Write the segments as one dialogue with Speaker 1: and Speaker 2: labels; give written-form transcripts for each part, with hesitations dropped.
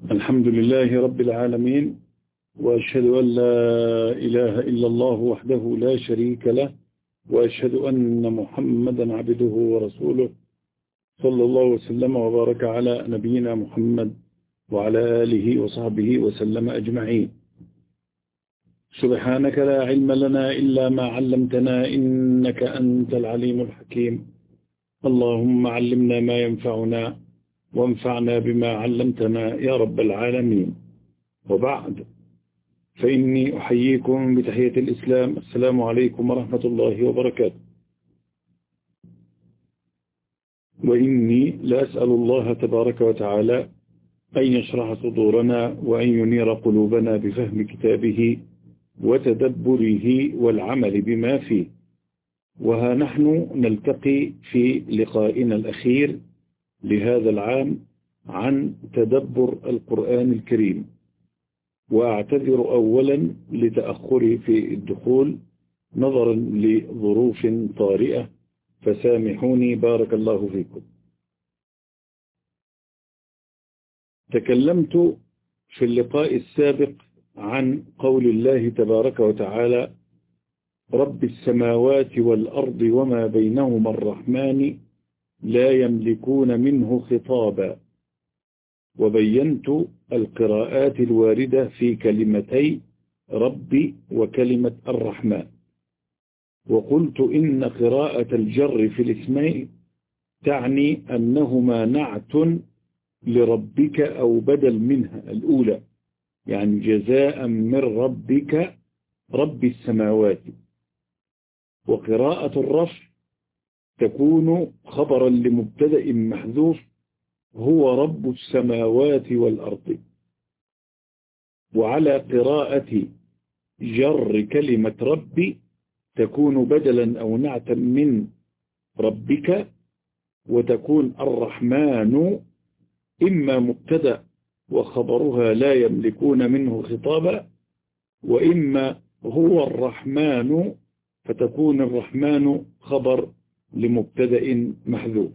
Speaker 1: الحمد لله رب العالمين، وأشهد أن لا إله إلا الله وحده لا شريك له، وأشهد أن محمدا عبده ورسوله صلى الله وسلم وبارك على نبينا محمد وعلى آله وصحبه وسلم أجمعين. سبحانك لا علم لنا إلا ما علمتنا إنك أنت العليم الحكيم. اللهم علمنا ما ينفعنا وانفعنا بما علمتنا يا رب العالمين. وبعد، فإني أحييكم بتحية الإسلام. السلام عليكم ورحمة الله وبركاته. وإني لأسأل الله تبارك وتعالى أن يشرح صدورنا وأن ينير قلوبنا بفهم كتابه وتدبره والعمل بما فيه. وها نحن نلتقي في لقائنا الأخير لهذا العام عن تدبر القرآن الكريم، وأعتذر أولا لتأخري في الدخول نظرا لظروف طارئة، فسامحوني بارك الله فيكم. تكلمت في اللقاء السابق عن قول الله تبارك وتعالى: رب السماوات والأرض وما بينهما الرحمن لا يملكون منه خطابا، وبينت القراءات الواردة في كلمتي ربي وكلمة الرحمن، وقلت إن قراءة الجر في الاسمين تعني أنهما نعت لربك أو بدل منها الأولى، يعني جزاء من ربك رب السماوات. وقراءة الرفع تكون خبرا لمبتدأ محذوف هو رب السماوات والأرض. وعلى قراءة جر كلمة ربي تكون بدلا أو نعتا من ربك، وتكون الرحمن إما مبتدأ وخبرها لا يملكون منه خطابا، وإما هو الرحمن فتكون الرحمن خبر لمبتدأ محذوف.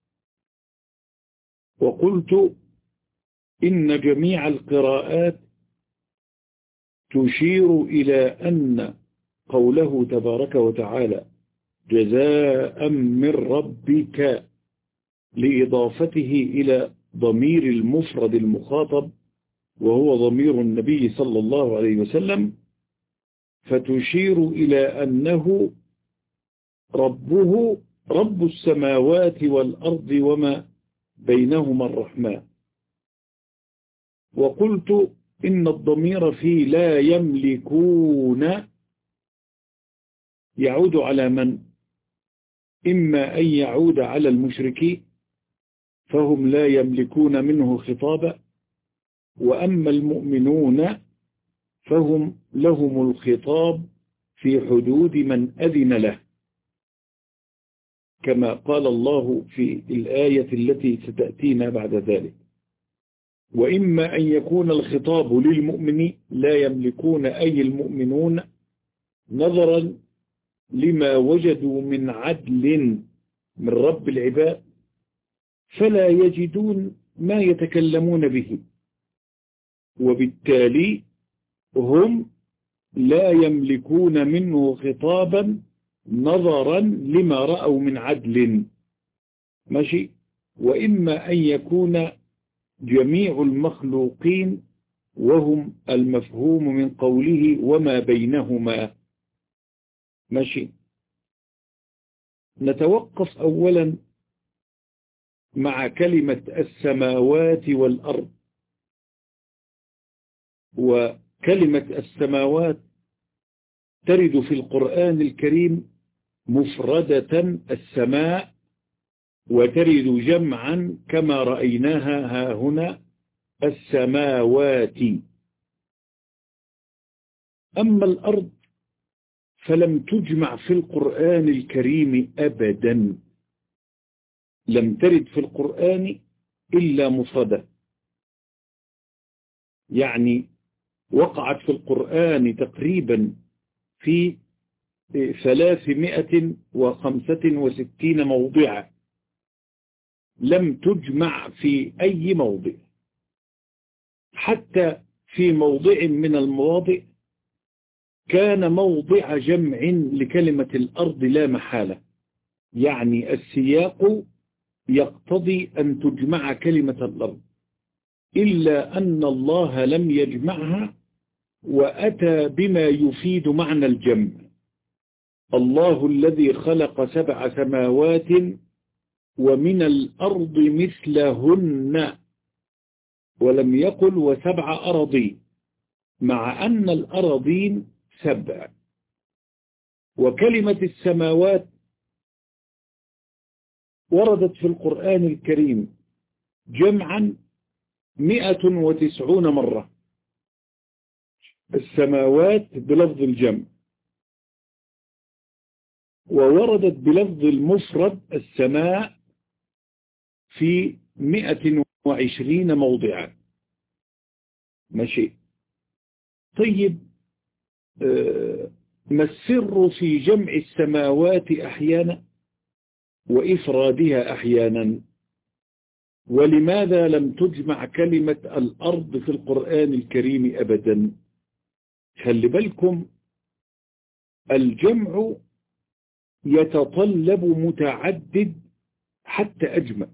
Speaker 1: وقلت إن جميع القراءات تشير إلى أن قوله تبارك وتعالى جزاء من ربك لإضافته إلى ضمير المفرد المخاطب وهو ضمير النبي صلى الله عليه وسلم، فتشير إلى أنه ربه رب السماوات والأرض وما بينهما الرحمن. وقلت إن الضمير في لا يملكون يعود على من؟ إما أن يعود على المشركين فهم لا يملكون منه خطابا، وأما المؤمنون فهم لهم الخطاب في حدود من أذن له، كما قال الله في الآية التي ستأتينا بعد ذلك. وإما أن يكون الخطاب للمؤمنين لا يملكون أي المؤمنون نظرا لما وجدوا من عدل من رب العباد، فلا يجدون ما يتكلمون به، وبالتالي هم لا يملكون منه خطابا نظرا لما رأوا من عدل. ماشي. وإما أن يكون جميع المخلوقين وهم المفهوم من قوله وما بينهما. ماشي. نتوقف أولا مع كلمة السماوات والأرض. وكلمة السماوات ترد في القرآن الكريم مفردة السماء، وترد جمعا كما رأيناها ها هنا السماوات. أما الأرض فلم تجمع في القرآن الكريم أبدا، لم ترد في القرآن إلا مفردة، يعني وقعت في القرآن تقريبا في 365 موضعا، لم تجمع في أي موضع. حتى في موضع من المواضع كان موضع جمع لكلمة الأرض لا محالة، يعني السياق يقتضي أن تجمع كلمة الأرض، إلا أن الله لم يجمعها وأتى بما يفيد معنى الجمع. الله الذي خلق 7 سماوات ومن الأرض مثلهن، ولم يقل و7 أراضين، مع أن الأراضين 7. وكلمة السماوات وردت في القرآن الكريم جمعا 190 مرة، السماوات بلفظ الجمع، ووردت بلفظ المفرد السماء في 120 موضعا. ماشي. طيب، ما السر في جمع السماوات أحيانا وإفرادها أحيانا؟ ولماذا لم تجمع كلمة الأرض في القرآن الكريم أبدا؟ خلي بالكم، الجمع يتطلب متعدد حتى أجمع،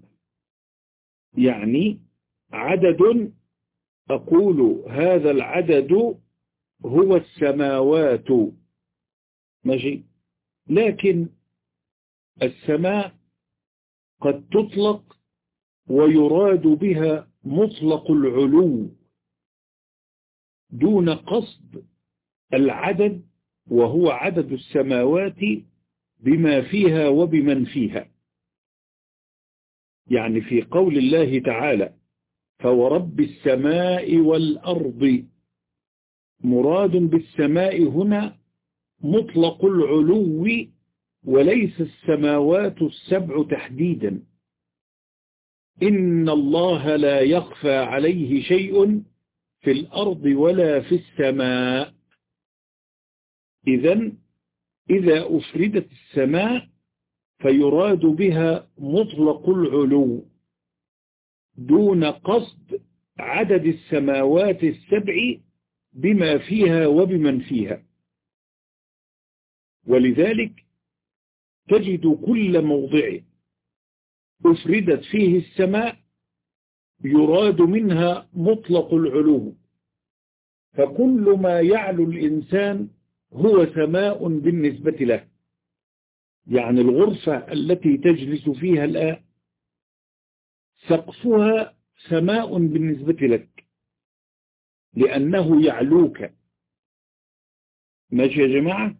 Speaker 1: يعني عدد أقول هذا العدد هو السماوات، ماشي، لكن السماء قد تطلق ويراد بها مطلق العلو دون قصد العدد، وهو عدد السماوات بما فيها وبمن فيها. يعني في قول الله تعالى فورب السماء والأرض، مراد بالسماء هنا مطلق العلو وليس السماوات ال7 تحديدا. إن الله لا يخفى عليه شيء في الأرض ولا في السماء. إذا أفردت السماء فيراد بها مطلق العلو دون قصد عدد السماوات ال7 بما فيها وبمن فيها. ولذلك تجد كل موضع أفردت فيه السماء يراد منها مطلق العلو، فكل ما يعلو الإنسان هو سماء بالنسبة له. يعني الغرفة التي تجلس فيها الآن سقفها سماء بالنسبة لك لأنه يعلوك. ماشي يا جماعة؟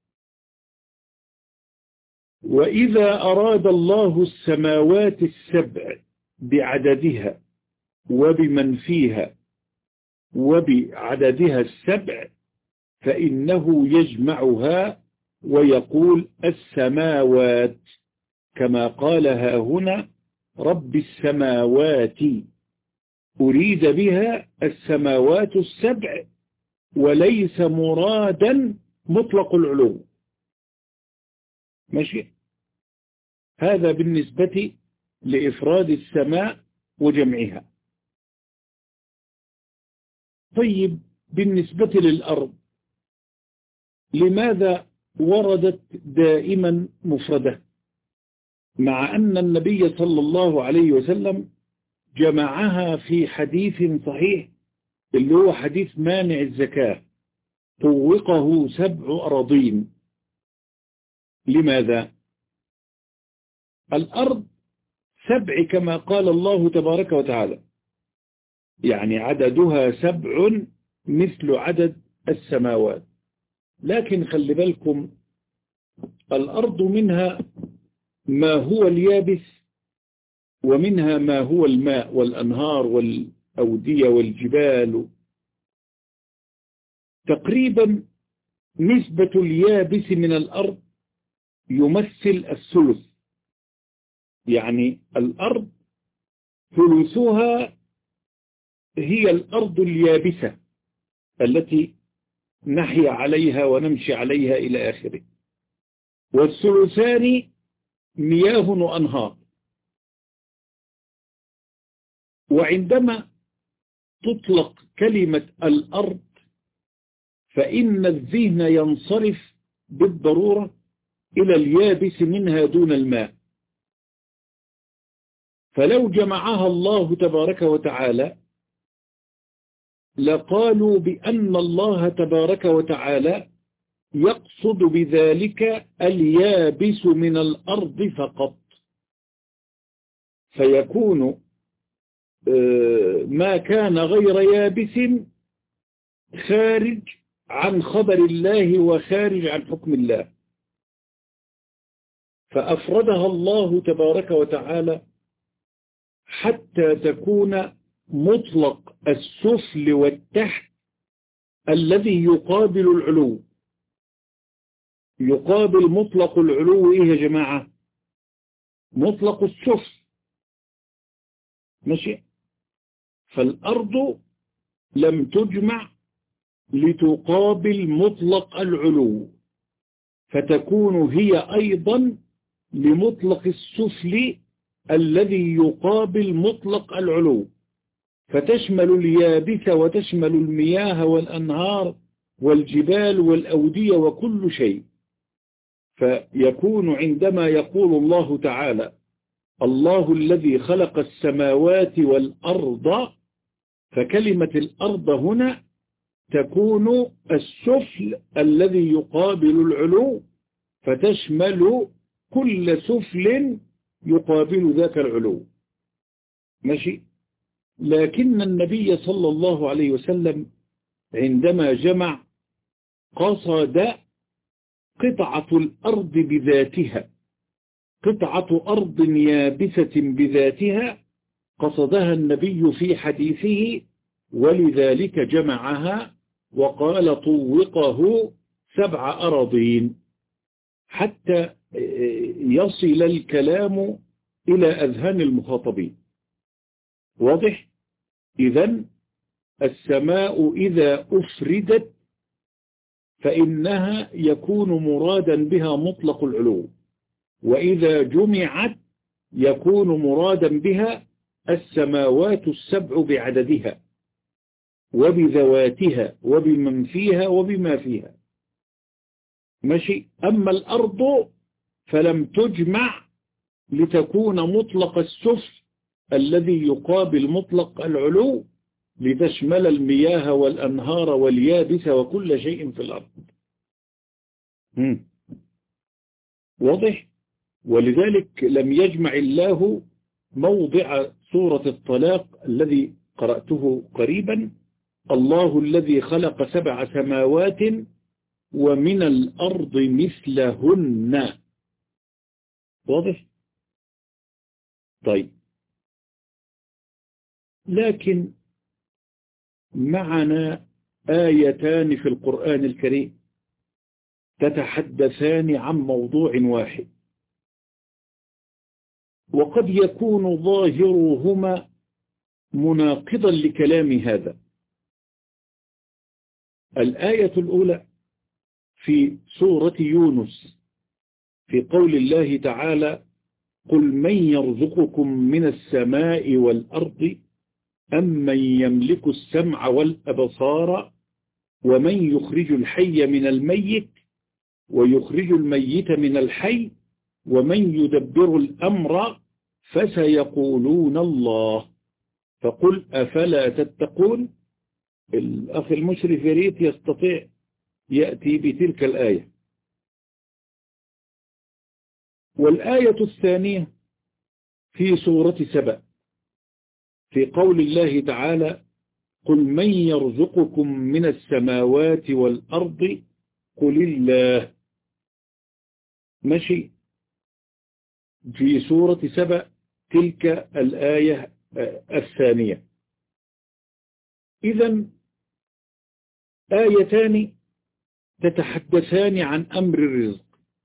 Speaker 1: وإذا أراد الله السماوات ال7 بعددها وبمن فيها وبعددها ال7 فإنه يجمعها ويقول السماوات، كما قالها هنا رب السماوات، أريد بها السماوات ال7 وليس مرادا مطلق العلو. ماشي؟ هذا بالنسبة لإفراد السماء وجمعها. طيب، بالنسبة للأرض لماذا وردت دائما مفردة، مع أن النبي صلى الله عليه وسلم جمعها في حديث صحيح اللي هو حديث مانع الزكاة، طوقه 7 أراضين؟ لماذا؟ الأرض 7 كما قال الله تبارك وتعالى، يعني عددها 7 مثل عدد السماوات. لكن خلي بالكم، الأرض منها ما هو اليابس ومنها ما هو الماء والأنهار والأودية والجبال. تقريبا نسبة اليابس من الأرض يمثل الثلث، يعني الأرض ثلثها هي الأرض اليابسة التي نحيا عليها ونمشي عليها إلى آخره، والثلثان مياه وأنهار. وعندما تطلق كلمة الأرض فإن الذهن ينصرف بالضرورة إلى اليابس منها دون الماء، فلو جمعها الله تبارك وتعالى لقالوا بأن الله تبارك وتعالى يقصد بذلك اليابس من الأرض فقط، فيكون ما كان غير يابس خارج عن خبر الله وخارج عن حكم الله، فأفردها الله تبارك وتعالى حتى تكون مطلق السفل والتحت الذي يقابل العلو. يقابل مطلق العلو إيه يا جماعة؟ مطلق السفل، ماشي؟ فالأرض لم تجمع لتقابل مطلق العلو، فتكون هي أيضا لمطلق السفل الذي يقابل مطلق العلو، فتشمل اليابس وتشمل المياه والأنهار والجبال والأودية وكل شيء. فيكون عندما يقول الله تعالى الله الذي خلق السماوات والأرض، فكلمة الأرض هنا تكون السفل الذي يقابل العلو، فتشمل كل سفل يقابل ذاك العلو، ماشي؟ لكن النبي صلى الله عليه وسلم عندما جمع قصد قطعة الأرض بذاتها، قطعة أرض يابسة بذاتها قصدها النبي في حديثه، ولذلك جمعها وقال طوقه 7 أراضين حتى يصل الكلام إلى أذهان المخاطبين. واضح؟ إذن السماء إذا أفردت فإنها يكون مرادا بها مطلق العلو، وإذا جمعت يكون مرادا بها السماوات السبع بعددها وبذواتها وبمن فيها وبما فيها، ماشي؟ أما الأرض فلم تجمع لتكون مطلق السفل الذي يقابل مطلق العلو، لتشمل المياه والأنهار واليابس وكل شيء في الأرض. واضح؟ ولذلك لم يجمع الله موضع سورة الطلاق الذي قرأته قريبا الله الذي خلق 7 سماوات ومن الأرض مثلهن. واضح؟ طيب، لكن معنا آيتان في القرآن الكريم تتحدثان عن موضوع واحد، وقد يكون ظاهرهما مناقضا لكلام هذا. الآية الأولى في سورة يونس في قول الله تعالى قل من يرزقكم من السماء والأرض أمن يملك السمع والأبصار ومن يخرج الحي من الميت ويخرج الميت من الحي ومن يدبر الأمر فسيقولون الله فقل أفلا تتقون. الأخ المشرف يريد يستطيع يأتي بتلك الآية. والآية الثانية في سورة سبأ في قول الله تعالى قل من يرزقكم من السماوات والأرض قل الله، ماشي؟ في سورة سبأ تلك الآية الثانية. إذن آيتان تتحدثان عن أمر الرزق.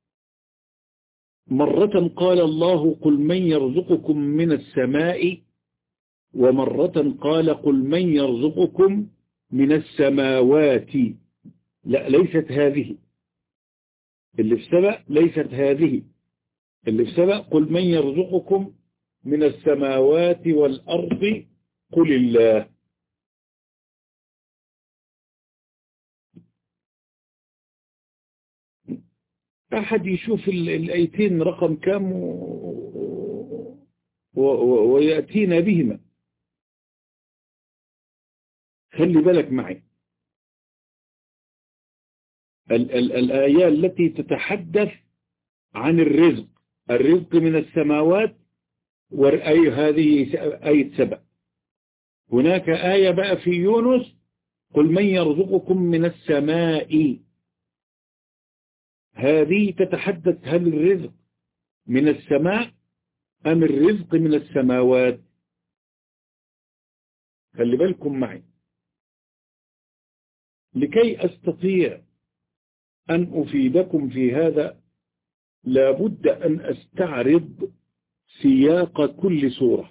Speaker 1: مرة قال الله قل من يرزقكم من السماء، ومرة قال قل من يرزقكم من السماوات. لا، ليست هذه اللي في سبأ، ليست هذه اللي في سبأ قل من يرزقكم من السماوات والأرض قل الله. أحد يشوف الآيتين رقم كام ويأتينا بهما. خلي بالك معي، الآيات التي تتحدث عن الرزق من السماوات، هذه آية 7. هناك آية بقى في يونس: قل من يرزقكم من السماء. هذه تتحدث هل الرزق من السماء أم الرزق من السماوات؟ خلي بالكم معي، لكي أستطيع أن أفيدكم في هذا لابد أن أستعرض سياق كل سورة.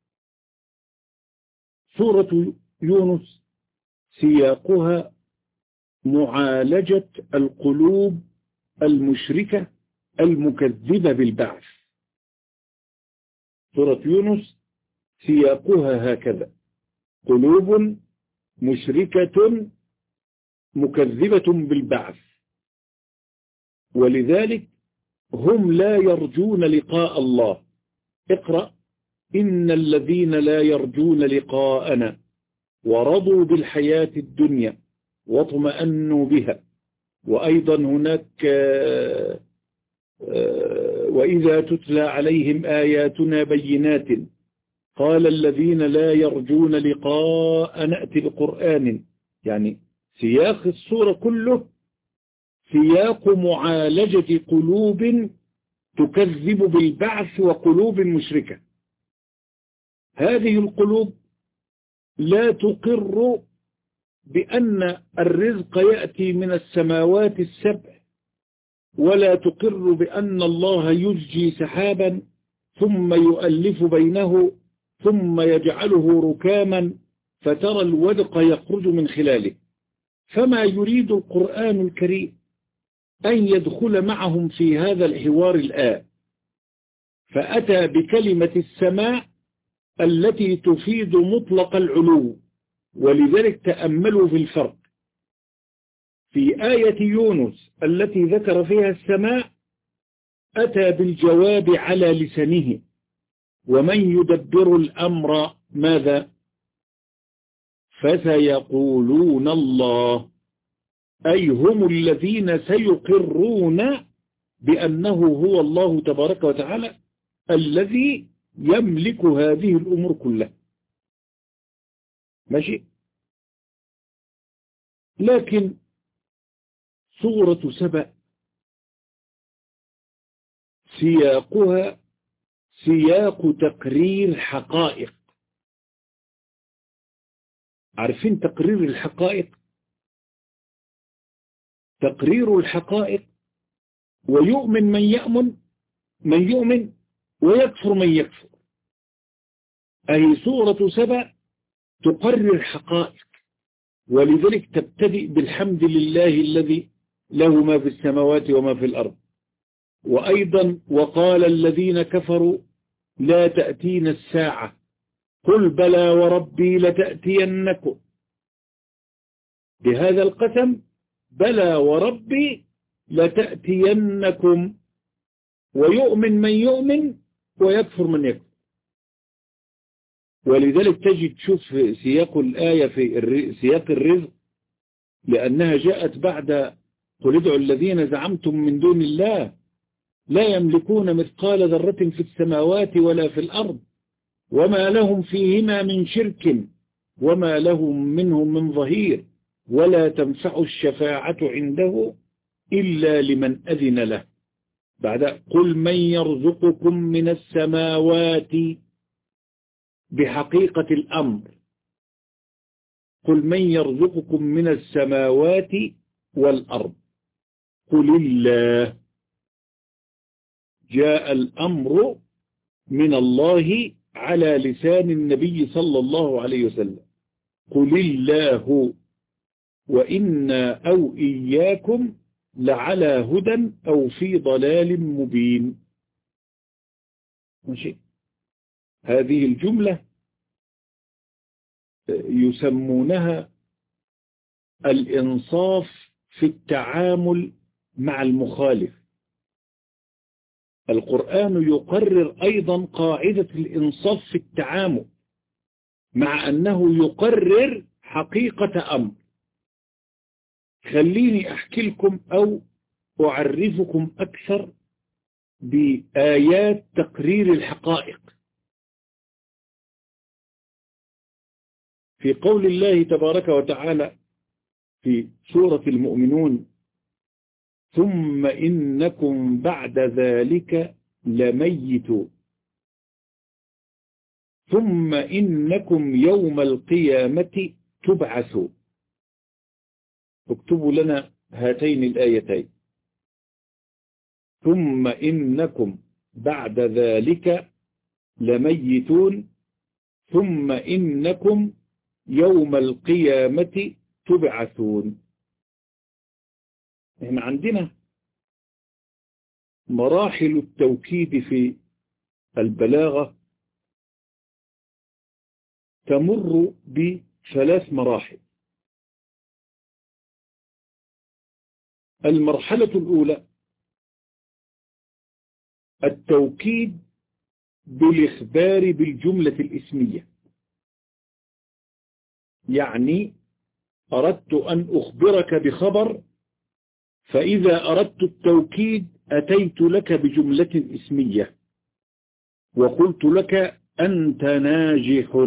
Speaker 1: سورة يونس سياقها معالجة القلوب المشركة المكذبة بالبعث. سورة يونس سياقها هكذا: قلوب مشركة مكذبة بالبعث، ولذلك هم لا يرجون لقاء الله. اقرأ: إن الذين لا يرجون لقاءنا ورضوا بالحياة الدنيا واطمأنوا بها. وأيضا هناك وإذا تتلى عليهم آياتنا بينات قال الذين لا يرجون لقاء نأتي بقرآن. يعني سياق السورة كله سياق معالجة قلوب تكذب بالبعث وقلوب مشركة. هذه القلوب لا تقر بأن الرزق يأتي من السماوات السبع، ولا تقر بأن الله يزجي سحابا ثم يؤلف بينه ثم يجعله ركاما فترى الودق يخرج من خلاله. فما يريد القرآن الكريم أن يدخل معهم في هذا الحوار الآن، فأتى بكلمة السماء التي تفيد مطلق العلو. ولذلك تأملوا في الفرق في آية يونس التي ذكر فيها السماء، أتى بالجواب على لسانه: ومن يدبر الأمر ماذا؟ فسيقولون الله، أي هم الذين سيقرون بأنه هو الله تبارك وتعالى الذي يملك هذه الأمور كلها. ماشي؟ لكن سورة سبأ سياقها سياق تقرير حقائق. عارفين تقرير الحقائق؟ تقرير الحقائق: ويؤمن من يؤمن ويكفر من يكفر. أي سورة سبأ تقرر حقائق، ولذلك تبتدئ بالحمد لله الذي له ما في السماوات وما في الأرض. وأيضا وقال الذين كفروا لا تأتينا الساعة قل بلى وربي لتأتينكم. بهذا القسم: بلى وربي لتأتينكم. ويؤمن من يؤمن ويكفر من يكفر. ولذلك تجد تشوف سياق الآية في سياق الرزق، لأنها جاءت بعد قل ادعوا الذين زعمتم من دون الله لا يملكون مثقال ذرة في السماوات ولا في الأرض وما لهم فيهما من شرك وما لهم منهم من ظهير ولا تنفع الشفاعة عنده إلا لمن أذن له. بعد قل من يرزقكم من السماوات بحقيقة الأمر، قل من يرزقكم من السماوات والأرض، قل الله. جاء الأمر من الله على لسان النبي صلى الله عليه وسلم: قل الله وإنا أو إياكم لعلى هدى أو في ضلال مبين. ماشي؟ هذه الجملة يسمونها الإنصاف في التعامل مع المخالف. القرآن يقرر أيضا قاعدة الإنصاف في التعامل، مع أنه يقرر حقيقة أمر. خليني أحكي لكم أو أعرفكم أكثر بآيات تقرير الحقائق. في قول الله تبارك وتعالى في سورة المؤمنون: ثم إنكم بعد ذلك لميتون ثم إنكم يوم القيامة تبعثون. اكتبوا لنا هاتين الآيتين: ثم إنكم بعد ذلك لميتون ثم إنكم يوم القيامة تبعثون. احنا عندنا مراحل التوكيد في البلاغة تمر بثلاث مراحل. المرحلة الأولى التوكيد بالإخبار بالجملة الإسمية، يعني أردت أن أخبرك بخبر، فإذا أردت التوكيد أتيت لك بجملة اسمية وقلت لك أنت ناجح،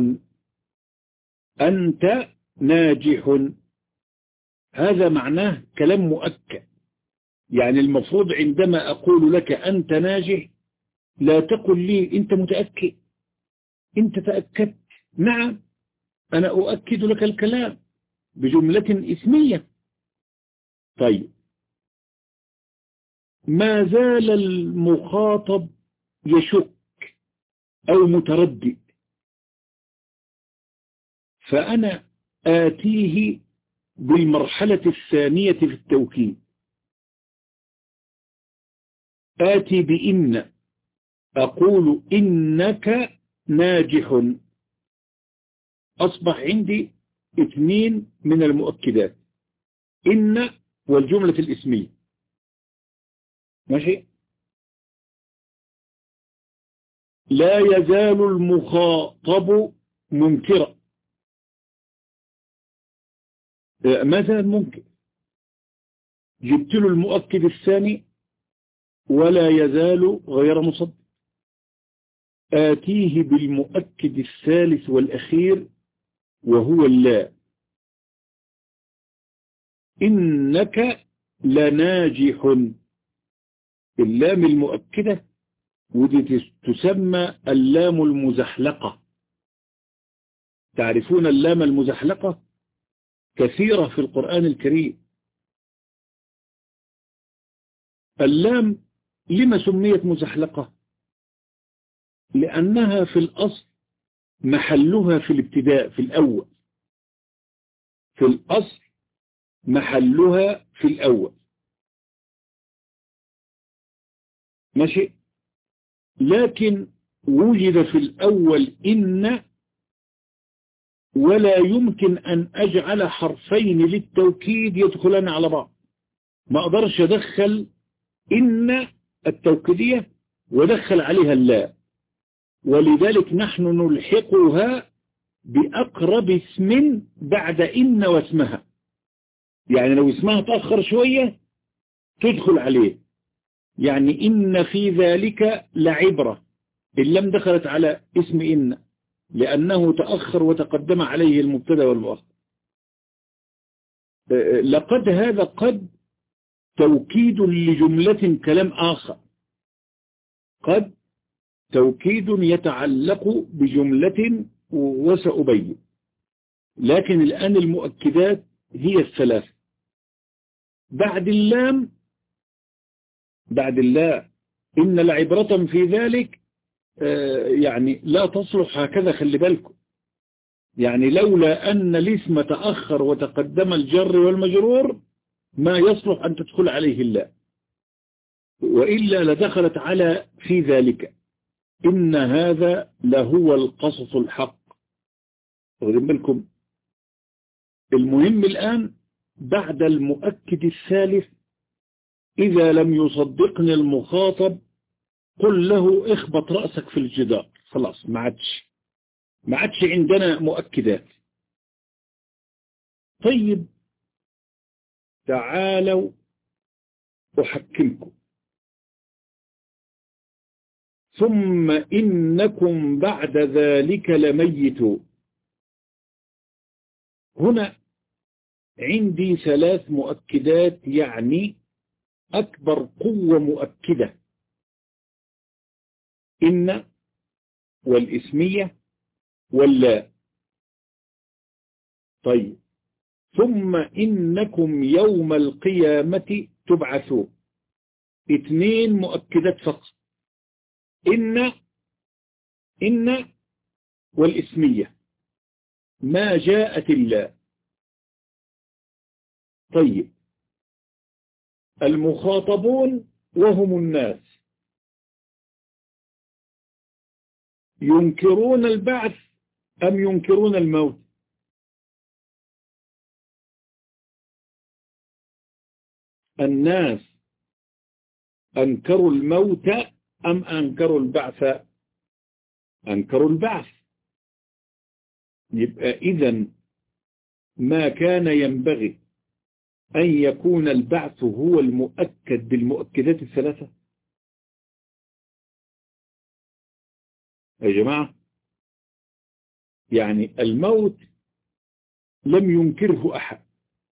Speaker 1: أنت ناجح. هذا معناه كلام مؤكد. يعني المفروض عندما أقول لك أنت ناجح لا تقل لي أنت متأكد، أنت تأكدت. نعم، أنا أؤكد لك الكلام بجملة اسمية. طيب، ما زال المخاطب يشك أو متردد، فأنا آتيه بالمرحلة الثانية في التوكيد. آتي بإن، أقول إنك ناجح. أصبح عندي اثنين من المؤكدات: إن والجملة الاسمية. ماشي؟ لا يزال المخاطب منكرا. مثلا ممكن جبت له المؤكد الثاني ولا يزال غير مصدق. آتيه بالمؤكد الثالث والأخير وهو اللا. إنك لناجح. اللام المؤكدة ودي تسمى اللام المزحلقة. تعرفون اللام المزحلقة كثيرة في القرآن الكريم. اللام لما سميت مزحلقة؟ لأنها في الأصل محلها في الابتداء، في الأول. في الأصل محلها في الأول. ماشي؟ لكن وجد في الأول إن، ولا يمكن أن أجعل حرفين للتوكيد يدخلان على بعض. ما أقدرش أدخل إن التوكيدية ودخل عليها اللا، ولذلك نحن نلحقها بأقرب اسم بعد إن واسمها. يعني لو اسمها تأخر شوية تدخل عليه. يعني إن في ذلك لعبرة، اللام دخلت على اسم إن لأنه تأخر وتقدم عليه المبتدا والمؤخر. لقد هذا قد توكيد لجملة كلام آخر، قد توكيد يتعلق بجملة وسأبين. لكن الآن المؤكدات هي الثلاث. بعد اللام، بعد الله، إن لعبرة في ذلك، يعني لا تصلح هكذا، خلي بالكم. يعني لولا أن الاسم تأخر وتقدم الجر والمجرور ما يصلح أن تدخل عليه الله، وإلا لدخلت على في ذلك. إن هذا لهو القصص الحق. واخدين بالكم؟ المهم الآن بعد المؤكد الثالث، إذا لم يصدقني المخاطب قل له اخبط رأسك في الجدار، خلاص ما عادش عندنا مؤكدات. طيب تعالوا أحكمكم، ثم إنكم بعد ذلك لميتون. هنا عندي 3 مؤكدات، يعني أكبر قوة مؤكدة، إن والإسمية واللا. طيب ثم إنكم يوم القيامة تبعثون، 2 مؤكدات فقط، إن والإسمية، ما جاءت الله. طيب المخاطبون وهم الناس ينكرون البعث أم ينكرون الموت؟ الناس أنكروا الموت أم أنكروا البعث؟ أنكروا البعث. يبقى إذن ما كان ينبغي أن يكون البعث هو المؤكد بالمؤكدات ال3. يا جماعة، يعني الموت لم ينكره أحد،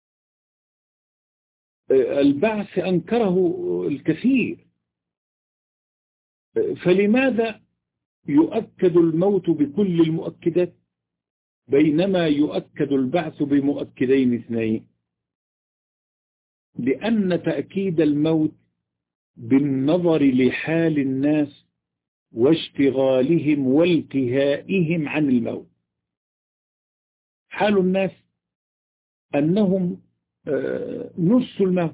Speaker 1: البعث أنكره الكثير، فلماذا يؤكد الموت بكل المؤكدات بينما يؤكد البعث بمؤكدين 2؟ لأن تأكيد الموت بالنظر لحال الناس واشتغالهم والتهائهم عن الموت. حال الناس أنهم نسوا الموت.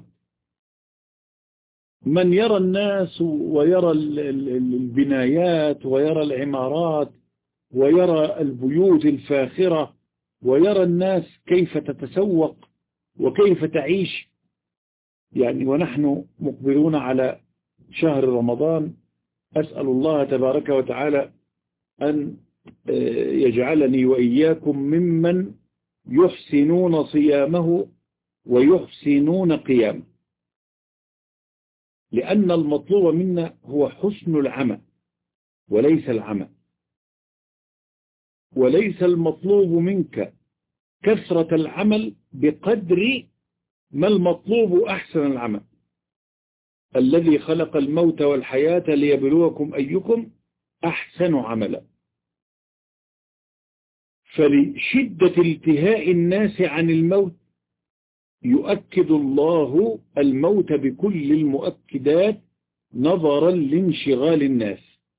Speaker 1: من يرى الناس ويرى البنايات ويرى العمارات ويرى البيوت الفاخرة ويرى الناس كيف تتسوق وكيف تعيش، يعني ونحن مقبلون على شهر رمضان، أسأل الله تبارك وتعالى أن يجعلني وإياكم ممن يحسنون صيامه ويحسنون قيامه، لأن المطلوب منا هو حسن العمل وليس العمل، وليس المطلوب منك كثرة العمل بقدر ما المطلوب أحسن العمل. الذي خلق الموت والحياة ليبلوكم أيكم أحسن عملا. فلشدة التهاء الناس عن الموت يؤكد الله الموت بكل المؤكدات نظرا لانشغال الناس.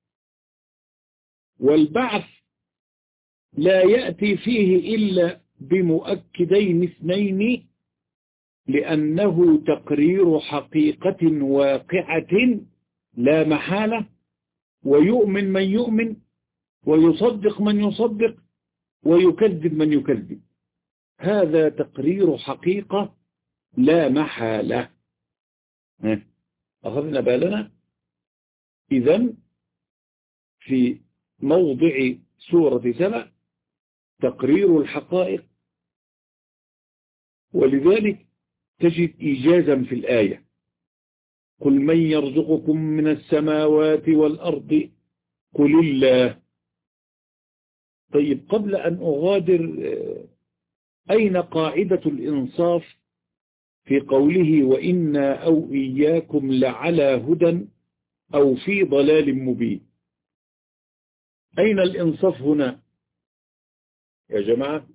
Speaker 1: والبعث لا يأتي فيه إلا بمؤكدين 2، لأنه تقرير حقيقة واقعة لا محالة، ويؤمن من يؤمن ويصدق من يصدق ويكذب من يكذب. هذا تقرير حقيقة لا محالة. أخذنا بالنا؟ إذن في موضع سورة سبأ تقرير الحقائق، ولذلك تجد إيجازا في الآية: قل من يرزقكم من السماوات والأرض قل الله. طيب قبل أن أغادر، أين قاعدة الإنصاف في قوله وإنا أو إياكم لعلى هدى أو في ضلال مبين؟ أين الإنصاف هنا يا جماعة؟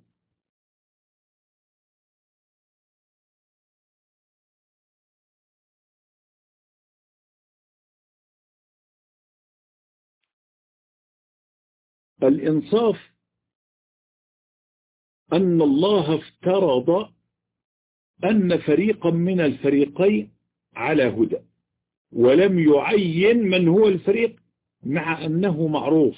Speaker 1: الإنصاف أن الله افترض أن فريقا من الفريقين على هدى، ولم يعين من هو الفريق مع أنه معروف،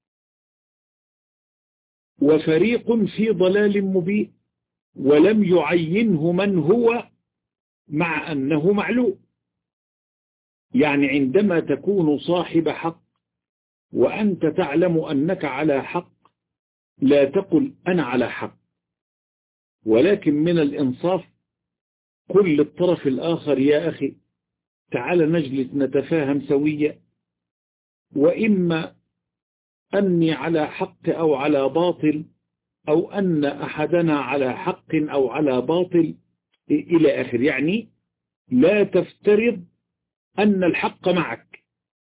Speaker 1: وفريق في ضلال مبين ولم يعينه من هو مع أنه معلوم. يعني عندما تكون صاحب حق وأنت تعلم أنك على حق لا تقل أنا على حق، ولكن من الإنصاف قل للطرف الآخر يا أخي تعال نجلس نتفاهم سويا، وإما أني على حق أو على باطل، أو أن أحدنا على حق أو على باطل إلى آخر. يعني لا تفترض أن الحق معك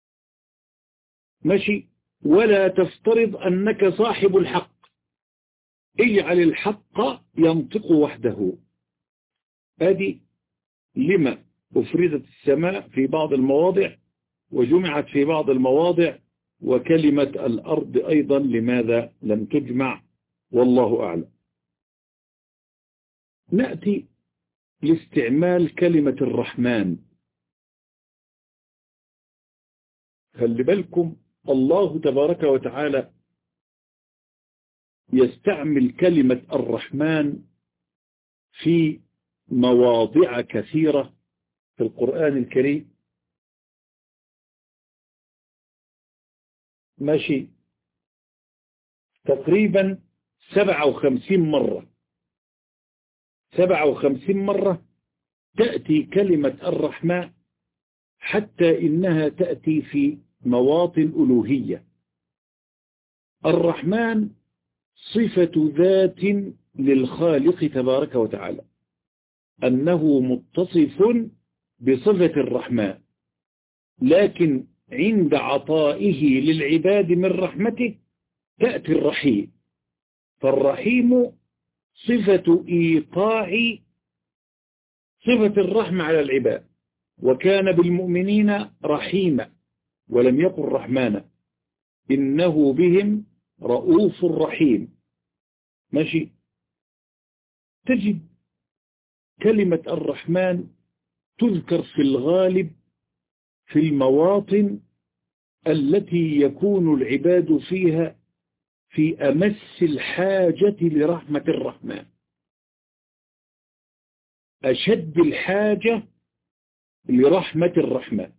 Speaker 1: ماشي، ولا تفترض أنك صاحب الحق، اجعل الحق ينطق وحده. هذه لما أفردت السماء في بعض المواضع وجمعت في بعض المواضع، وكلمة الأرض أيضا لماذا لم تجمع؟ والله أعلم. نأتي لاستعمال كلمة الرحمن. خلي بالكم الله تبارك وتعالى يستعمل كلمة الرحمن في مواضع كثيرة في القرآن الكريم، ماشي، تقريبا 57 مرة. 57 مرة تأتي كلمة الرحمن، حتى إنها تأتي في مواطن ألوهية. الرحمن صفة ذات للخالق تبارك وتعالى، أنه متصف بصفة الرحمن، لكن عند عطائه للعباد من رحمته تأتي الرحيم. فالرحيم صفة إيقاع صفة الرحمة على العباد، وكان بالمؤمنين رحيما ولم يقل رحمانا، إنه بهم رؤوف رحيم. ماشي. تجد كلمة الرحمن تذكر في الغالب في المواطن التي يكون العباد فيها في أمس الحاجة لرحمة الرحمن، أشد الحاجة لرحمة الرحمن،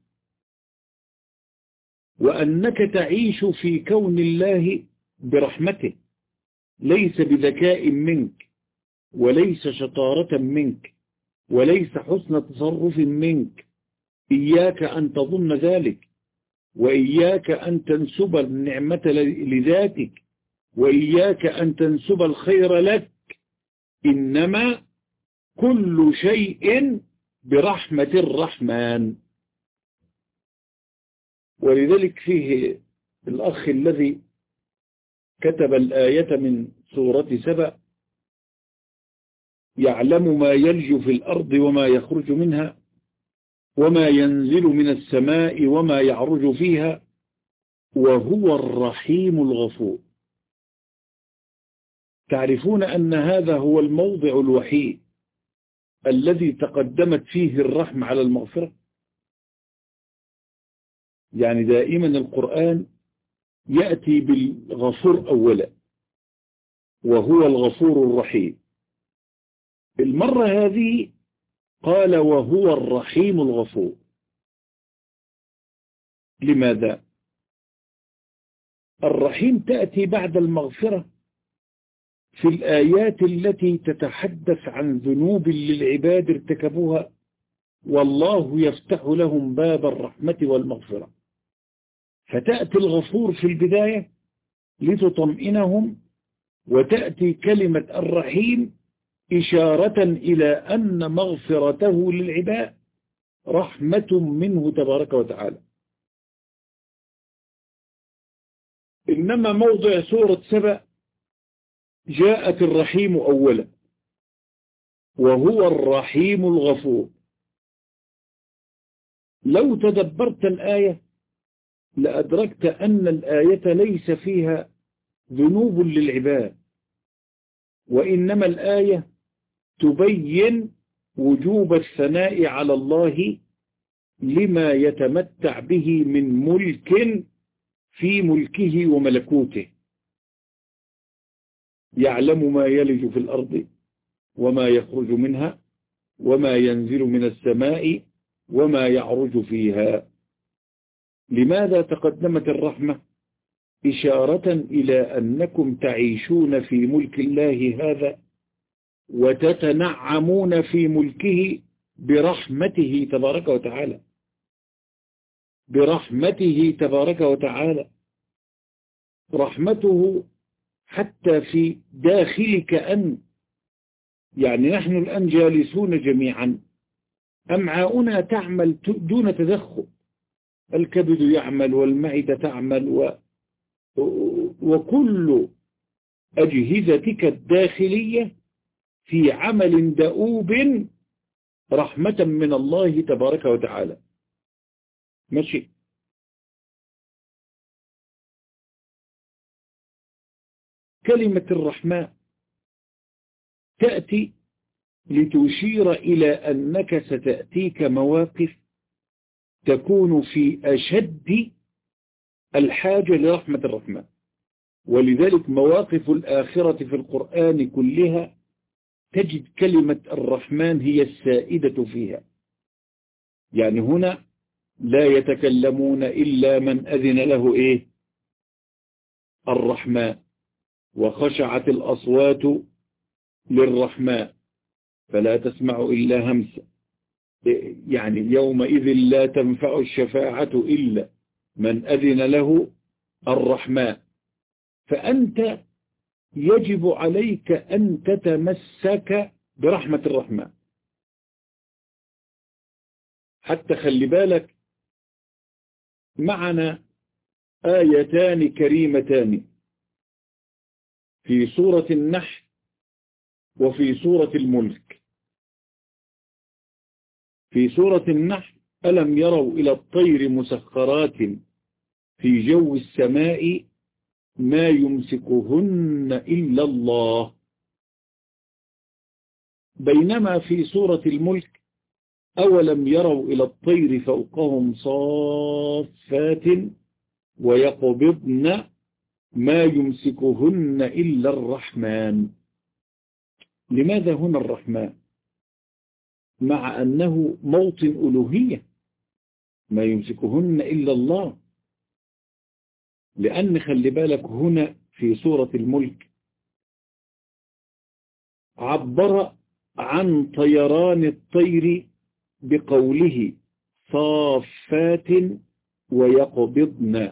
Speaker 1: وأنك تعيش في كون الله برحمته، ليس بذكاء منك، وليس شطارة منك، وليس حسن تصرف منك. إياك أن تظن ذلك، وإياك أن تنسب النعمة لذاتك، وإياك أن تنسب الخير لك، إنما كل شيء برحمة الرحمن. ولذلك فيه الأخ الذي كتب الآية من سورة سبأ: يعلم ما يلج في الأرض وما يخرج منها وما ينزل من السماء وما يعرج فيها وهو الرحيم الغفور. تعرفون أن هذا هو الموضع الوحيد الذي تقدمت فيه الرحمة على المغفرة. يعني دائما القرآن يأتي بالغفور أولا، وهو الغفور الرحيم. المرة هذه قال وهو الرحيم الغفور. لماذا؟ الرحيم تأتي بعد المغفرة في الآيات التي تتحدث عن ذنوب للعباد ارتكبوها، والله يفتح لهم باب الرحمة والمغفرة، فتأتي الغفور في البداية لتطمئنهم، وتأتي كلمة الرحيم إشارة إلى أن مغفرته للعباد رحمة منه تبارك وتعالى. إنما موضع سورة سبأ جاءت الرحيم أولا، وهو الرحيم الغفور. لو تدبرت الآية لأدركت أن الآية ليس فيها ذنوب للعباد، وإنما الآية تبين وجوب الثناء على الله لما يتمتع به من ملك في ملكه وملكوته. يعلم ما يلج في الأرض وما يخرج منها وما ينزل من السماء وما يعرج فيها. لماذا تقدمت الرحمة؟ إشارة إلى أنكم تعيشون في ملك الله هذا وتتنعمون في ملكه برحمته تبارك وتعالى، برحمته تبارك وتعالى. رحمته حتى في داخلك أنت. يعني نحن الآن جالسون جميعا، أمعاؤنا تعمل دون تدخل، الكبد يعمل والمعدة تعمل وكل أجهزتك الداخلية في عمل دؤوب رحمة من الله تبارك وتعالى. ماشي. كلمة الرحمن تأتي لتشير إلى أنك ستأتيك مواقف تكون في أشد الحاجة لرحمة الرحمن، ولذلك مواقف الآخرة في القرآن كلها تجد كلمة الرحمن هي السائدة فيها. يعني هنا لا يتكلمون إلا من أذن له الرحمن، وخشعت الأصوات للرحمن فلا تسمع إلا همسا. يعني يومئذ لا تنفع الشفاعة إلا من أذن له الرحمن. فأنت يجب عليك أن تتمسك برحمة الرحمن. حتى خلي بالك معنا آيتان كريمتان في سورة النحل وفي سورة الملك. في سورة النحل: ألم يروا إلى الطير مسخرات في جو السماء ما يمسكهن إلا الله. بينما في سورة الملك: أولم يروا إلى الطير فوقهم صافات ويقبضن ما يمسكهن إلا الرحمن. لماذا هنا الرحمن مع أنه موطن ألوهية؟ ما يمسكهن إلا الله. لأن خلي بالك هنا في سورة الملك عبر عن طيران الطير بقوله صافات ويقبضن.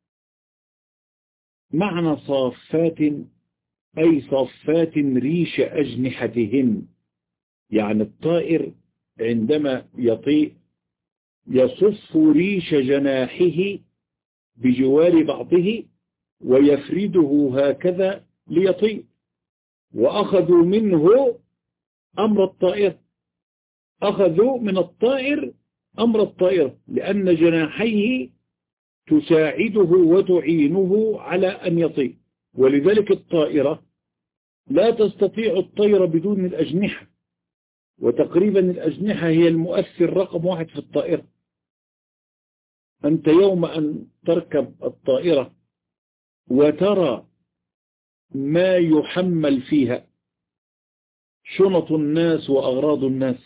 Speaker 1: معنى صافات أي صافات ريش أجنحتهن. يعني الطائر عندما يطير يصف ريش جناحه بجوار بعضه ويفرده هكذا ليطير. وأخذوا منه أمر الطائر، أخذوا من الطائر أمر الطائر لأن جناحيه تساعده وتعينه على أن يطير. ولذلك الطائرة لا تستطيع الطير بدون الأجنحة، وتقريبا الأجنحة هي المؤثر رقم واحد في الطائرة. أنت يوم أن تركب الطائرة وترى ما يحمل فيها شنط الناس وأغراض الناس،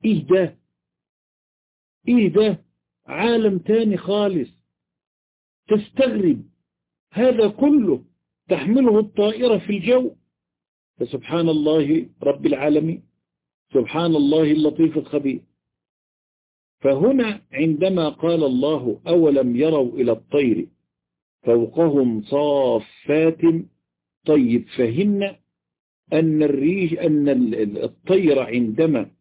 Speaker 1: إيه ده عالم تاني خالص. تستغرب هذا كله تحمله الطائرة في الجو. فسبحان الله رب العالمين، سبحان الله اللطيف الخبير. فهنا عندما قال الله أولم يروا إلى الطير فوقهم صافات، طيب فهمنا أن الطير عندما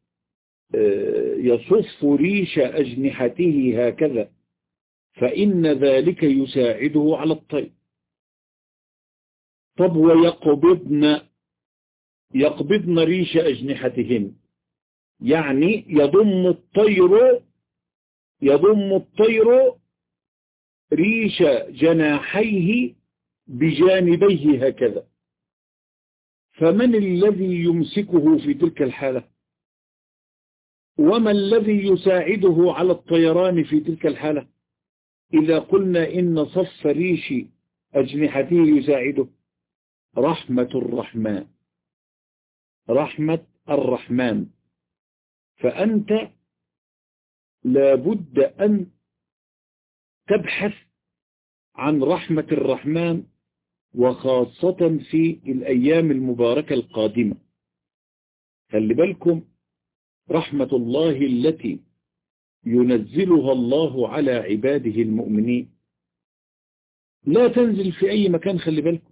Speaker 1: يصف ريش أجنحته هكذا فإن ذلك يساعده على الطير. طب يقبضن ريش أجنحتهن، يعني يضم الطير ريش جناحيه بجانبيه هكذا. فمن الذي يمسكه في تلك الحالة؟ وما الذي يساعده على الطيران في تلك الحالة؟ إذا قلنا إن صف ريش أجنحته يساعده، رحمة الرحمن. فأنت لابد أن تبحث عن رحمة الرحمن، وخاصة في الأيام المباركة القادمة. خلي بالكم، رحمة الله التي ينزلها الله على عباده المؤمنين لا تنزل في أي مكان. خلي بالكم،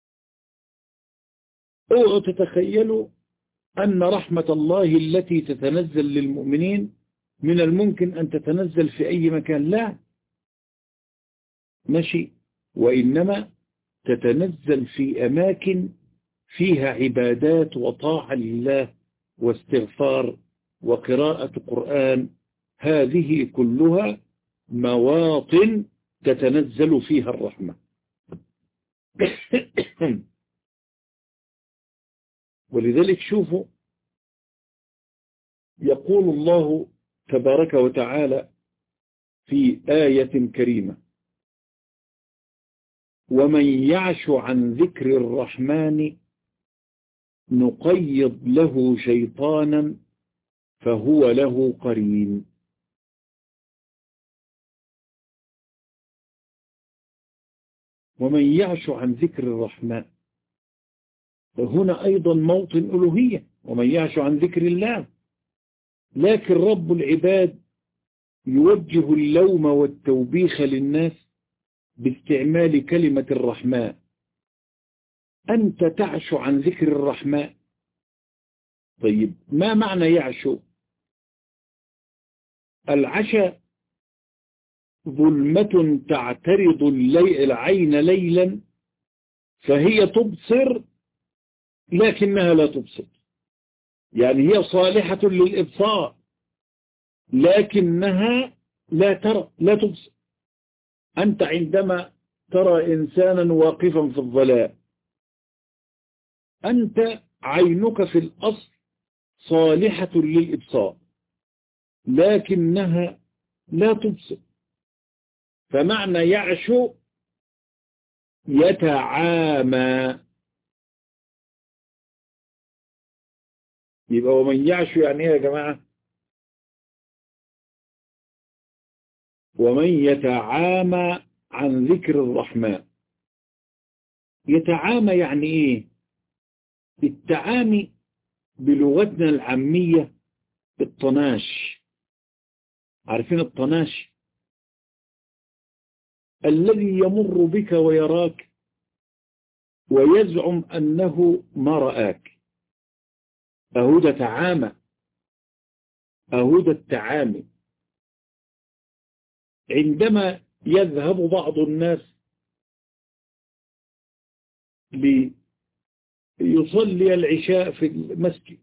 Speaker 1: اوعوا تتخيلوا أن رحمة الله التي تتنزل للمؤمنين من الممكن أن تتنزل في أي مكان. لا، ماشي، وإنما تتنزل في أماكن فيها عبادات وطاعة لله واستغفار وقراءة قرآن. هذه كلها مواطن تتنزل فيها الرحمة. ولذلك شوفوا، يقول الله تبارك وتعالى في آية كريمة: ومن يعش عن ذكر الرحمن نقيض له شيطانا فهو له قرين. ومن يعش عن ذكر الرحمن، هنا أيضا موطن ألوهية، ومن يعش عن ذكر الله. لكن رب العباد يوجه اللوم والتوبيخ للناس باستعمال كلمة الرحمن. أنت تعش عن ذكر الرحمن. طيب، ما معنى يعشو؟ العشاء ظلمة تعترض العين ليلا، فهي تبصر لكنها لا تبصر. يعني هي صالحة للإبصار لكنها لا ترى، لا تبصر. أنت عندما ترى إنسانا واقفا في الظلام، أنت عينك في الأصل صالحة للإبصار لكنها لا تبصر. فمعنى يعشو يتعامى. يبقى ومن يعشو يعني ايه يا جماعة؟ ومن يتعامى عن ذكر الرحمن. يتعامى يعني ايه؟ التعامي بلغتنا العامية الطناش. عارفين الطناش؟ الذي يمر بك ويراك ويزعم أنه ما رآك. أهو ده تعامى، أهو ده التعامي. عندما يذهب بعض الناس ليصلي العشاء في المسجد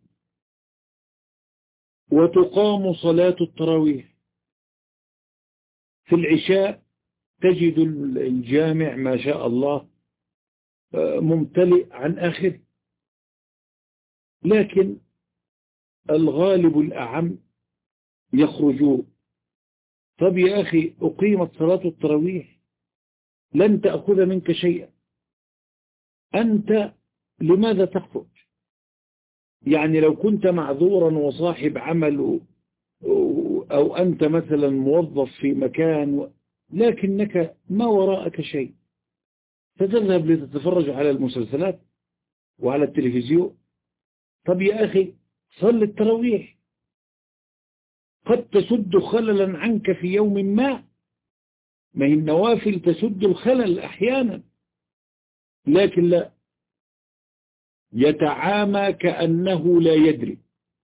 Speaker 1: وتقام صلاة التراويح، في العشاء تجد الجامع ما شاء الله ممتلئ عن آخر، لكن الغالب الأعم يخرجون. طب يا أخي، أقيمت صلاة التراويح لن تأخذ منك شيئا، أنت لماذا تخرج؟ يعني لو كنت معذورا وصاحب عمل، أو أنت مثلا موظف في مكان لكنك ما وراءك شيء، فتذهب لتتفرج على المسلسلات وعلى التلفزيون. طب يا أخي، صل التراويح، قد تسد خللا عنك في يوم ما هي النوافل تسد الخلل أحيانا. لكن لا، يتعامى كأنه لا يدري،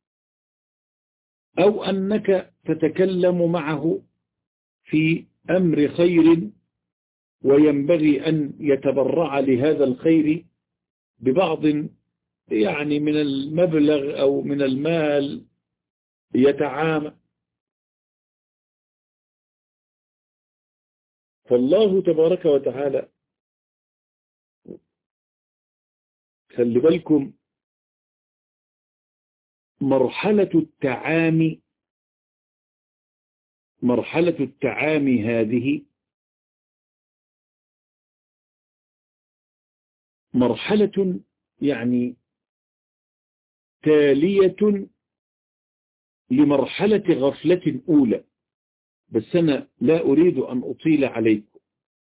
Speaker 1: أو أنك تتكلم معه في أمر خير وينبغي أن يتبرع لهذا الخير ببعض يعني من المبلغ أو من المال، يتعامى. فالله تبارك وتعالى، خلي بالكم، مرحلة التعامي هذه مرحلة يعني تالية لمرحلة غفلة أولى. بس أنا لا أريد أن أطيل عليكم.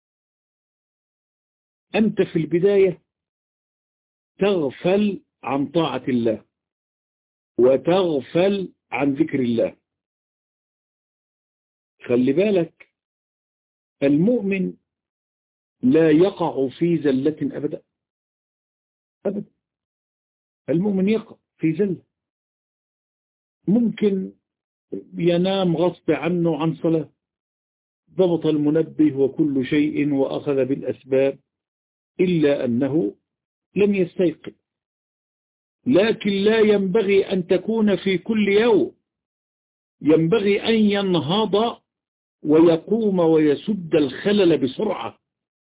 Speaker 1: أنت في البداية تغفل عن طاعة الله وتغفل عن ذكر الله. خلي بالك، المؤمن لا يقع في زلة أبدا أبدا. المؤمن يقع في زلة، ممكن ينام غصب عنه عن صلاة، ضبط المنبه وكل شيء وأخذ بالأسباب، إلا أنه لم يستيقظ. لكن لا ينبغي أن تكون في كل يوم، ينبغي أن ينهض ويقوم ويسد الخلل بسرعة.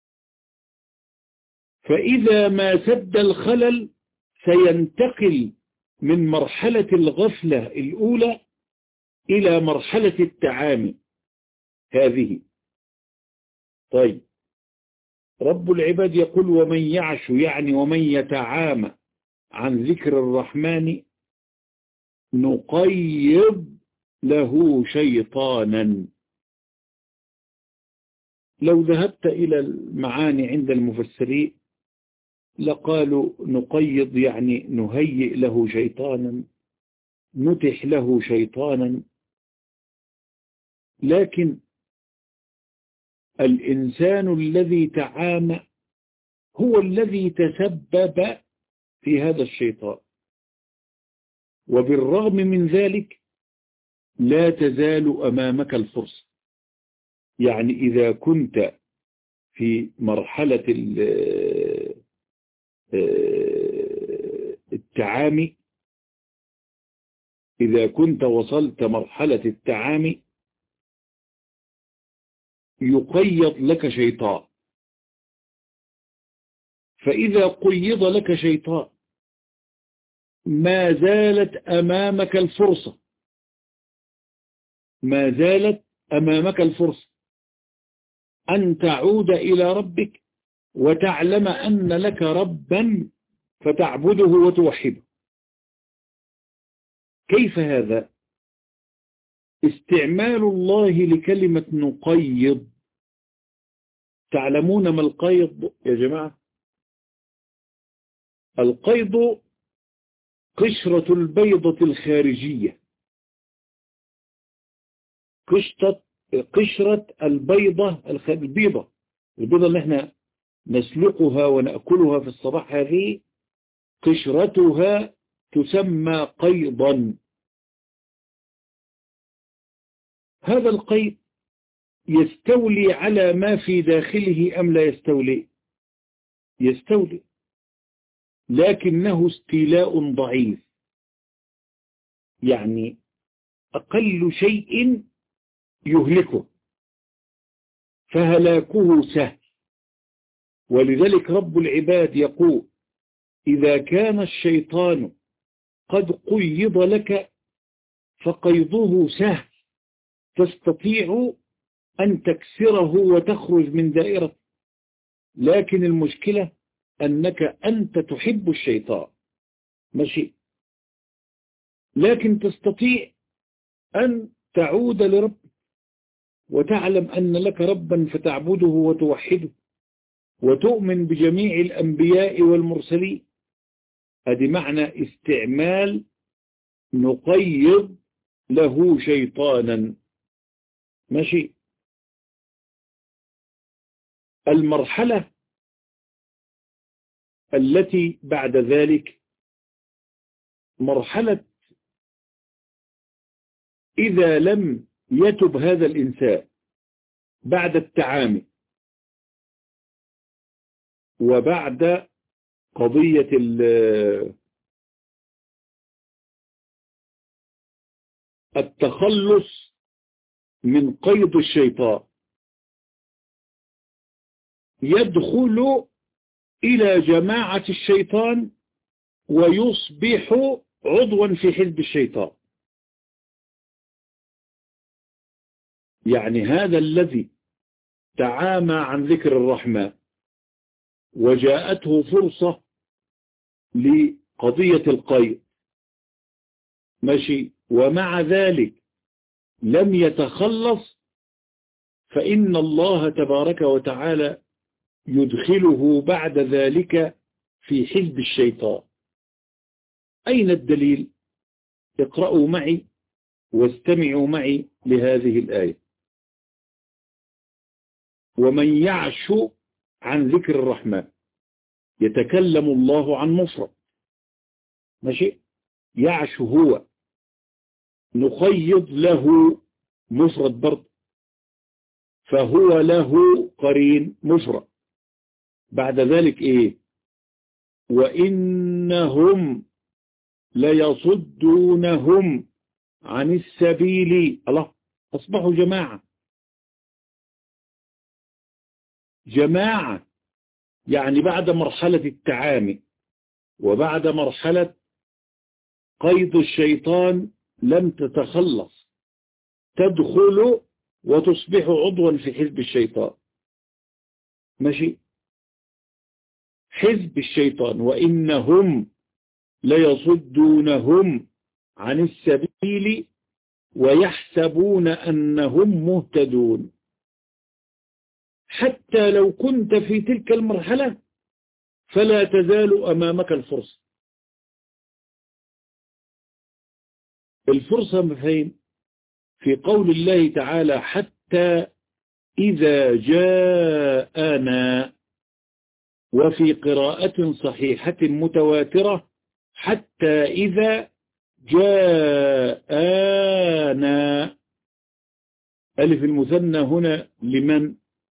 Speaker 1: فإذا ما سد الخلل سينتقل من مرحلة الغفلة الأولى إلى مرحلة التعامي هذه. طيب، رب العباد يقول ومن يعش، يعني ومن يتعامى عن ذكر الرحمن نقيض له شيطانا. لو ذهبت إلى المعاني عند المفسرين لقالوا نقيض يعني نهيئ له شيطانا، نتح له شيطانا. لكن الإنسان الذي تعامى هو الذي تسبب في هذا الشيطان، وبالرغم من ذلك لا تزال أمامك الفرصة. يعني إذا كنت في مرحلة التعامي، إذا كنت وصلت مرحلة التعامي يقيض لك شيطان. فإذا قيض لك شيطان ما زالت أمامك الفرصة، ما زالت أمامك الفرصة أن تعود إلى ربك وتعلم أن لك ربا فتعبده وتوحده. كيف هذا؟ استعمال الله لكلمة نقيض. تعلمون ما القيض يا جماعة؟ القيض قشرة البيضة الخارجية، قشرة البيضة البيضة اللي احنا نسلقها ونأكلها في الصباح، هذه قشرتها تسمى قيضا. هذا القيض يستولي على ما في داخله أم لا يستولي؟ يستولي، لكنه استيلاء ضعيف. يعني أقل شيء يهلكه، فهلاكه سهل. ولذلك رب العباد يقول إذا كان الشيطان قد قيض لك فقيضه سهل، تستطيع أن تكسره وتخرج من دائرة. لكن المشكلة أنك أنت تحب الشيطان، ماشي، لكن تستطيع أن تعود لربك وتعلم أن لك ربا فتعبده وتوحده وتؤمن بجميع الأنبياء والمرسلين. هذه معنى استعمال نقيض له شيطانا، ماشي. المرحلة التي بعد ذلك مرحلة إذا لم يتب هذا الإنسان بعد التعامي وبعد قضية التخلص من قيد الشيطان، يدخل إلى جماعة الشيطان ويصبح عضوا في حزب الشيطان. يعني هذا الذي تعامى عن ذكر الرحمن وجاءته فرصة لقضية القيد، ماشي، ومع ذلك لم يتخلص، فإن الله تبارك وتعالى يدخله بعد ذلك في حزب الشيطان. أين الدليل؟ اقرأوا معي واستمعوا معي لهذه الآية. ومن يعش عن ذكر الرحمن، يتكلم الله عن مفرد، ماشي؟ يعش هو، نقيض له مفرد برضه، فهو له قرين مفرد. بعد ذلك ايه؟ وإنهم ليصدونهم عن السبيل. الله، أصبحوا جماعة يعني بعد مرحلة التعامي وبعد مرحلة قيد الشيطان لم تتخلص، تدخل وتصبح عضوا في حزب الشيطان، ماشي؟ حزب الشيطان. وإنهم ليصدونهم عن السبيل ويحسبون أنهم مهتدون. حتى لو كنت في تلك المرحلة فلا تزال أمامك الفرصة. الفرصة مفين؟ في قول الله تعالى حتى إذا جاءنا، وفي قراءة صحيحة متواترة حتى إذا جاءنا. ألف المثنى هنا لمن؟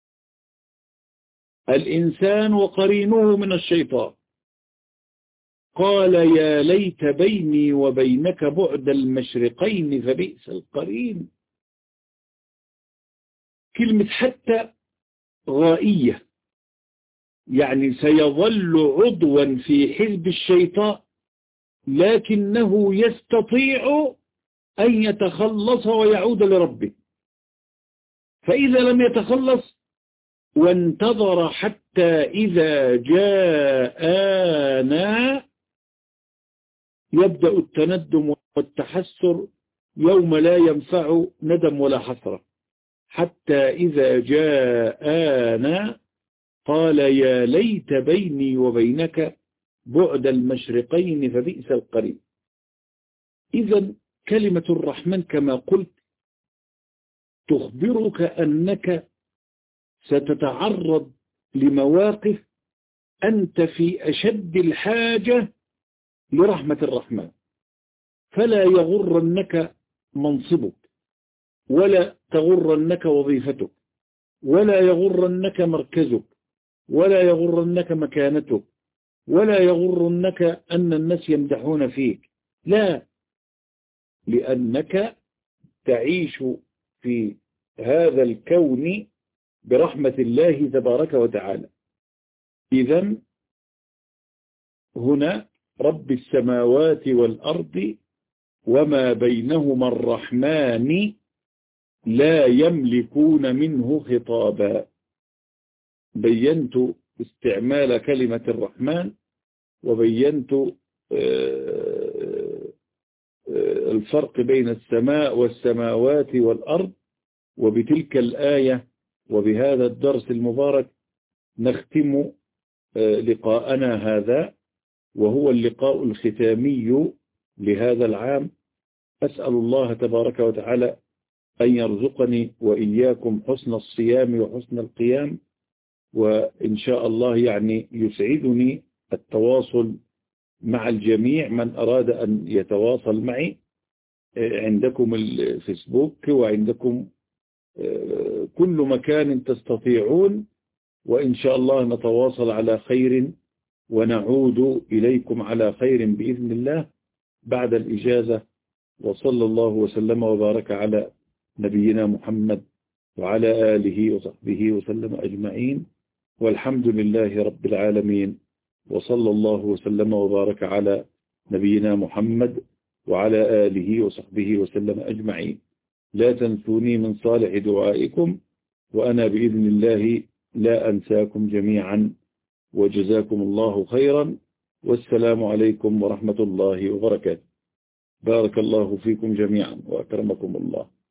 Speaker 1: الإنسان وقرينه من الشيطان. قال يا ليت بيني وبينك بعد المشرقين فبئس القرين. كلمة حتى غائية، يعني سيظل عضوا في حزب الشيطان لكنه يستطيع أن يتخلص ويعود لربه. فإذا لم يتخلص وانتظر حتى إذا جاءنا يبدأ التندم والتحسر يوم لا ينفع ندم ولا حسرة. حتى إذا جاءنا قال يا ليت بيني وبينك بعد المشرقين فبئس القرين. إذن كلمة الرحمن كما قلت تخبرك أنك ستتعرض لمواقف أنت في أشد الحاجة لرحمة الرحمن، فلا يغرنك منصبك، ولا تغرنك وظيفتك، ولا يغرنك مركزك، ولا يغرنك مكانتك، ولا يغرنك أن الناس يمدحون فيك، لا، لأنك تعيش في هذا الكون برحمة الله تبارك وتعالى. إذن هنا رب السماوات والأرض وما بينهما الرحمن لا يملكون منه خطابا. بينت استعمال كلمة الرحمن، وبينت الفرق بين السماء والسماوات والأرض. وبتلك الآية وبهذا الدرس المبارك نختم لقاءنا هذا، وهو اللقاء الختامي لهذا العام. أسأل الله تبارك وتعالى أن يرزقني وإياكم حسن الصيام وحسن القيام، وإن شاء الله يعني يسعدني التواصل مع الجميع من أراد أن يتواصل معي. عندكم الفيسبوك وعندكم كل مكان تستطيعون، وإن شاء الله نتواصل على خير ونعود إليكم على خير بإذن الله بعد الإجازة. وصلى الله وسلم وبارك على نبينا محمد وعلى آله وصحبه وسلم أجمعين، والحمد لله رب العالمين. وصلى الله وسلم وبارك على نبينا محمد وعلى آله وصحبه وسلم أجمعين. لا تنسوني من صالح دعائكم، وأنا بإذن الله لا أنساكم جميعا، وجزاكم الله خيرا، والسلام عليكم ورحمة الله وبركاته. بارك الله فيكم جميعا وأكرمكم الله.